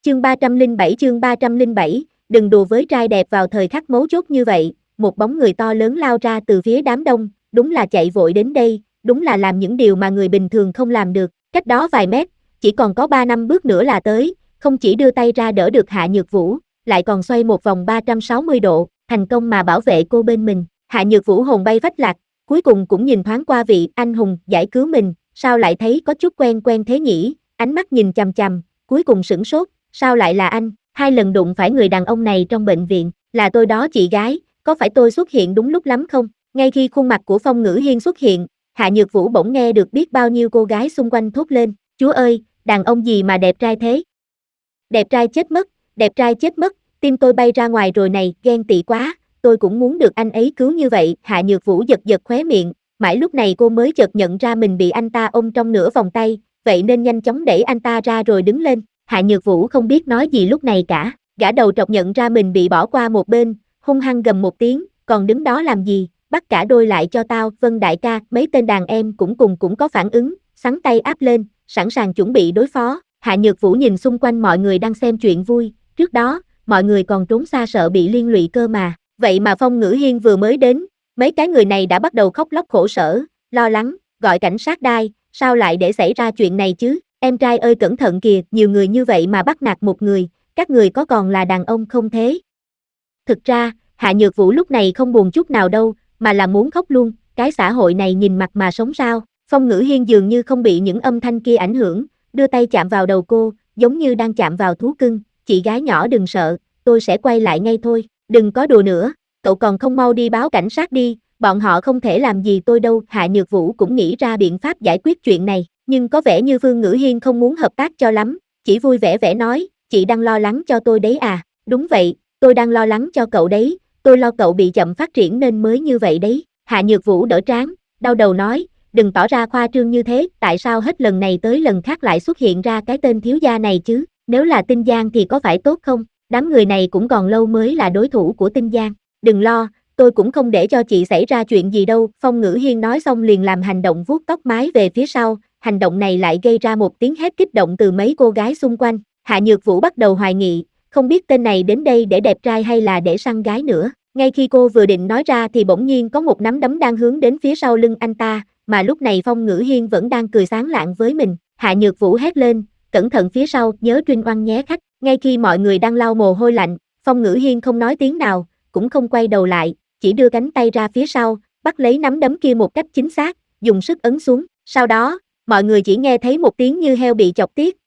chương 307, đừng đùa với trai đẹp vào thời khắc mấu chốt như vậy, một bóng người to lớn lao ra từ phía đám đông, đúng là chạy vội đến đây, đúng là làm những điều mà người bình thường không làm được, cách đó vài mét, chỉ còn có 3 năm bước nữa là tới, không chỉ đưa tay ra đỡ được Hạ Nhược Vũ, lại còn xoay một vòng 360 độ, thành công mà bảo vệ cô bên mình. Hạ Nhược Vũ hồn bay phách lạc, cuối cùng cũng nhìn thoáng qua vị anh hùng giải cứu mình, sao lại thấy có chút quen quen thế nhỉ, ánh mắt nhìn chằm chằm, cuối cùng sửng sốt, sao lại là anh, 2 lần đụng phải người đàn ông này trong bệnh viện, là tôi đó chị gái, có phải tôi xuất hiện đúng lúc lắm không? Ngay khi khuôn mặt của Phong Ngữ Hiên xuất hiện, Hạ Nhược Vũ bỗng nghe được biết bao nhiêu cô gái xung quanh thốt lên, chúa ơi, đàn ông gì mà đẹp trai thế? Đẹp trai chết mất, đẹp trai chết mất, tim tôi bay ra ngoài rồi này, ghen tị quá, tôi cũng muốn được anh ấy cứu như vậy, Hạ Nhược Vũ giật giật khóe miệng, mãi lúc này cô mới chợt nhận ra mình bị anh ta ôm trong nửa vòng tay, vậy nên nhanh chóng đẩy anh ta ra rồi đứng lên, Hạ Nhược Vũ không biết nói gì lúc này cả, gã đầu trọc nhận ra mình bị bỏ qua một bên, hung hăng gầm một tiếng, còn đứng đó làm gì, bắt cả đôi lại cho tao, vâng đại ca, mấy tên đàn em cũng có phản ứng, xắn tay áp lên, sẵn sàng chuẩn bị đối phó, Hạ Nhược Vũ nhìn xung quanh mọi người đang xem chuyện vui, trước đó, mọi người còn trốn xa sợ bị liên lụy cơ mà, vậy mà Phong Ngữ Hiên vừa mới đến, mấy cái người này đã bắt đầu khóc lóc khổ sở, lo lắng, gọi cảnh sát đai, sao lại để xảy ra chuyện này chứ, em trai ơi cẩn thận kìa, nhiều người như vậy mà bắt nạt một người, các người có còn là đàn ông không thế? Thực ra, Hạ Nhược Vũ lúc này không buồn chút nào đâu, mà là muốn khóc luôn, cái xã hội này nhìn mặt mà sống sao, Phong Ngữ Hiên dường như không bị những âm thanh kia ảnh hưởng, đưa tay chạm vào đầu cô, giống như đang chạm vào thú cưng, chị gái nhỏ đừng sợ, tôi sẽ quay lại ngay thôi, đừng có đùa nữa, cậu còn không mau đi báo cảnh sát đi, bọn họ không thể làm gì tôi đâu, Hạ Nhược Vũ cũng nghĩ ra biện pháp giải quyết chuyện này, nhưng có vẻ như Phương Ngữ Hiên không muốn hợp tác cho lắm, chỉ vui vẻ vẻ nói, chị đang lo lắng cho tôi đấy à, đúng vậy, tôi đang lo lắng cho cậu đấy, tôi lo cậu bị chậm phát triển nên mới như vậy đấy, Hạ Nhược Vũ đỡ trán, đau đầu nói, đừng tỏ ra khoa trương như thế, tại sao hết lần này tới lần khác lại xuất hiện ra cái tên thiếu gia này chứ, nếu là Tinh Giang thì có phải tốt không, đám người này cũng còn lâu mới là đối thủ của Tinh Giang, đừng lo, tôi cũng không để cho chị xảy ra chuyện gì đâu, Phong Ngữ Hiên nói xong liền làm hành động vuốt tóc mái về phía sau, hành động này lại gây ra một tiếng hét kích động từ mấy cô gái xung quanh, Hạ Nhược Vũ bắt đầu hoài nghị, không biết tên này đến đây để đẹp trai hay là để săn gái nữa, ngay khi cô vừa định nói ra thì bỗng nhiên có một nắm đấm đang hướng đến phía sau lưng anh ta, mà lúc này Phong Ngữ Hiên vẫn đang cười sáng lạng với mình, Hạ Nhược Vũ hét lên, cẩn thận phía sau, nhớ Trinh Oanh nhé khách, ngay khi mọi người đang lau mồ hôi lạnh, Phong Ngữ Hiên không nói tiếng nào, cũng không quay đầu lại, chỉ đưa cánh tay ra phía sau, bắt lấy nắm đấm kia một cách chính xác, dùng sức ấn xuống, sau đó, mọi người chỉ nghe thấy một tiếng như heo bị chọc tiết,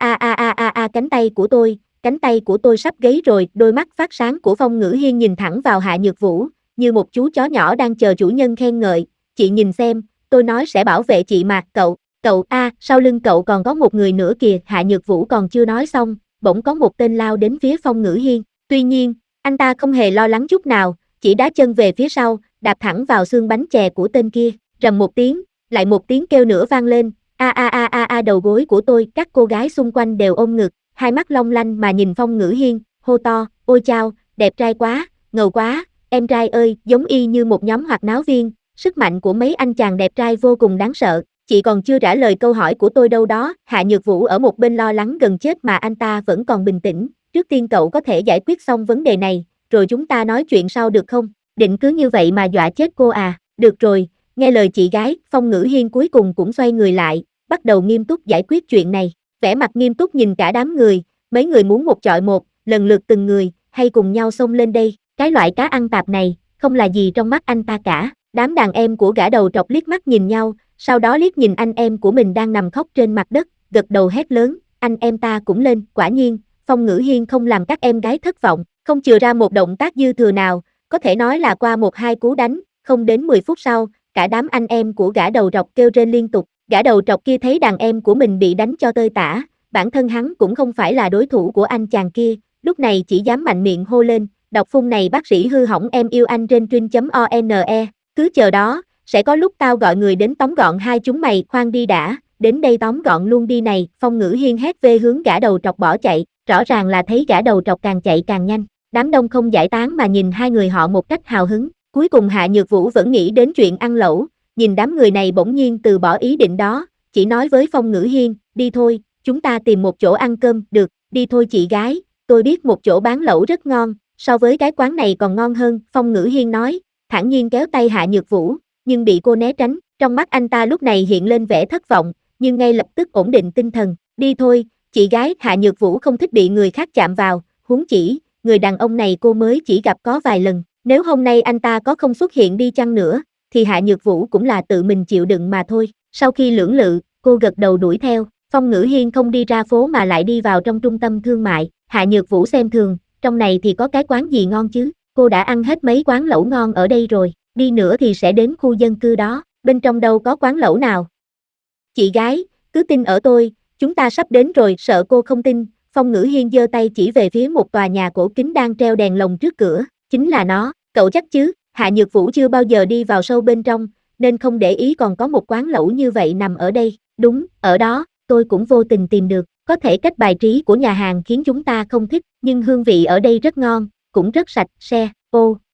cánh tay của tôi sắp gãy rồi, đôi mắt phát sáng của Phong Ngữ Hiên nhìn thẳng vào Hạ Nhược Vũ, như một chú chó nhỏ đang chờ chủ nhân khen ngợi, chị nhìn xem, tôi nói sẽ bảo vệ chị mà, sau lưng cậu còn có một người nữa kìa, Hạ Nhược Vũ còn chưa nói xong, bỗng có một tên lao đến phía Phong Ngữ Hiên, tuy nhiên, anh ta không hề lo lắng chút nào, chỉ đá chân về phía sau, đạp thẳng vào xương bánh chè của tên kia, rầm một tiếng, lại một tiếng kêu nữa vang lên, đầu gối của tôi, các cô gái xung quanh đều ôm ngực, hai mắt long lanh mà nhìn Phong Ngữ Hiên, hô to, ôi chao, đẹp trai quá, ngầu quá, em trai ơi, giống y như một nhóm hoạt náo viên, sức mạnh của mấy anh chàng đẹp trai vô cùng đáng sợ, chị còn chưa trả lời câu hỏi của tôi đâu đó, Hạ Nhược Vũ ở một bên lo lắng gần chết mà anh ta vẫn còn bình tĩnh, trước tiên cậu có thể giải quyết xong vấn đề này, rồi chúng ta nói chuyện sau được không, định cứ như vậy mà dọa chết cô à, được rồi, nghe lời chị gái, Phong Ngữ Hiên cuối cùng cũng xoay người lại, bắt đầu nghiêm túc giải quyết chuyện này, vẻ mặt nghiêm túc nhìn cả đám người, mấy người muốn một chọi một, lần lượt từng người, hay cùng nhau xông lên đây, cái loại cá ăn tạp này, không là gì trong mắt anh ta cả, đám đàn em của gã đầu trọc liếc mắt nhìn nhau, sau đó liếc nhìn anh em của mình đang nằm khóc trên mặt đất, gật đầu hét lớn, anh em ta cũng lên, quả nhiên, Phong Ngữ Hiên không làm các em gái thất vọng, không chừa ra một động tác dư thừa nào, có thể nói là qua một hai cú đánh, không đến 10 phút sau, cả đám anh em của gã đầu trọc kêu rên liên tục, gã đầu trọc kia thấy đàn em của mình bị đánh cho tơi tả, bản thân hắn cũng không phải là đối thủ của anh chàng kia, lúc này chỉ dám mạnh miệng hô lên, độc phun này bác sĩ hư hỏng em yêu anh trên trin.one, cứ chờ đó, sẽ có lúc tao gọi người đến tóm gọn hai chúng mày, khoan đi đã, đến đây tóm gọn luôn đi này, Phong Ngữ Hiên hét về hướng gã đầu trọc bỏ chạy, rõ ràng là thấy gã đầu trọc càng chạy càng nhanh, đám đông không giải tán mà nhìn hai người họ một cách hào hứng, cuối cùng Hạ Nhược Vũ vẫn nghĩ đến chuyện ăn lẩu, nhìn đám người này bỗng nhiên từ bỏ ý định đó, chỉ nói với Phong Ngữ Hiên, đi thôi, chúng ta tìm một chỗ ăn cơm, được, đi thôi chị gái, tôi biết một chỗ bán lẩu rất ngon, so với cái quán này còn ngon hơn, Phong Ngữ Hiên nói, thản nhiên kéo tay Hạ Nhược Vũ, nhưng bị cô né tránh, trong mắt anh ta lúc này hiện lên vẻ thất vọng, nhưng ngay lập tức ổn định tinh thần, đi thôi, chị gái. Hạ Nhược Vũ không thích bị người khác chạm vào, huống chỉ, người đàn ông này cô mới chỉ gặp có vài lần, nếu hôm nay anh ta có không xuất hiện đi chăng nữa, thì Hạ Nhược Vũ cũng là tự mình chịu đựng mà thôi, sau khi lưỡng lự, cô gật đầu đuổi theo, Phong Ngữ Hiên không đi ra phố mà lại đi vào trong trung tâm thương mại, Hạ Nhược Vũ xem thường, trong này thì có cái quán gì ngon chứ, cô đã ăn hết mấy quán lẩu ngon ở đây rồi, đi nữa thì sẽ đến khu dân cư đó, bên trong đâu có quán lẩu nào. Chị gái, cứ tin ở tôi, chúng ta sắp đến rồi. Sợ cô không tin, Phong Ngữ Hiên giơ tay chỉ về phía một tòa nhà cổ kính đang treo đèn lồng trước cửa, chính là nó, cậu chắc chứ? Hạ Nhược Vũ chưa bao giờ đi vào sâu bên trong, nên không để ý còn có một quán lẩu như vậy nằm ở đây, đúng, ở đó, tôi cũng vô tình tìm được, có thể cách bài trí của nhà hàng khiến chúng ta không thích, nhưng hương vị ở đây rất ngon, cũng rất sạch, se, ô,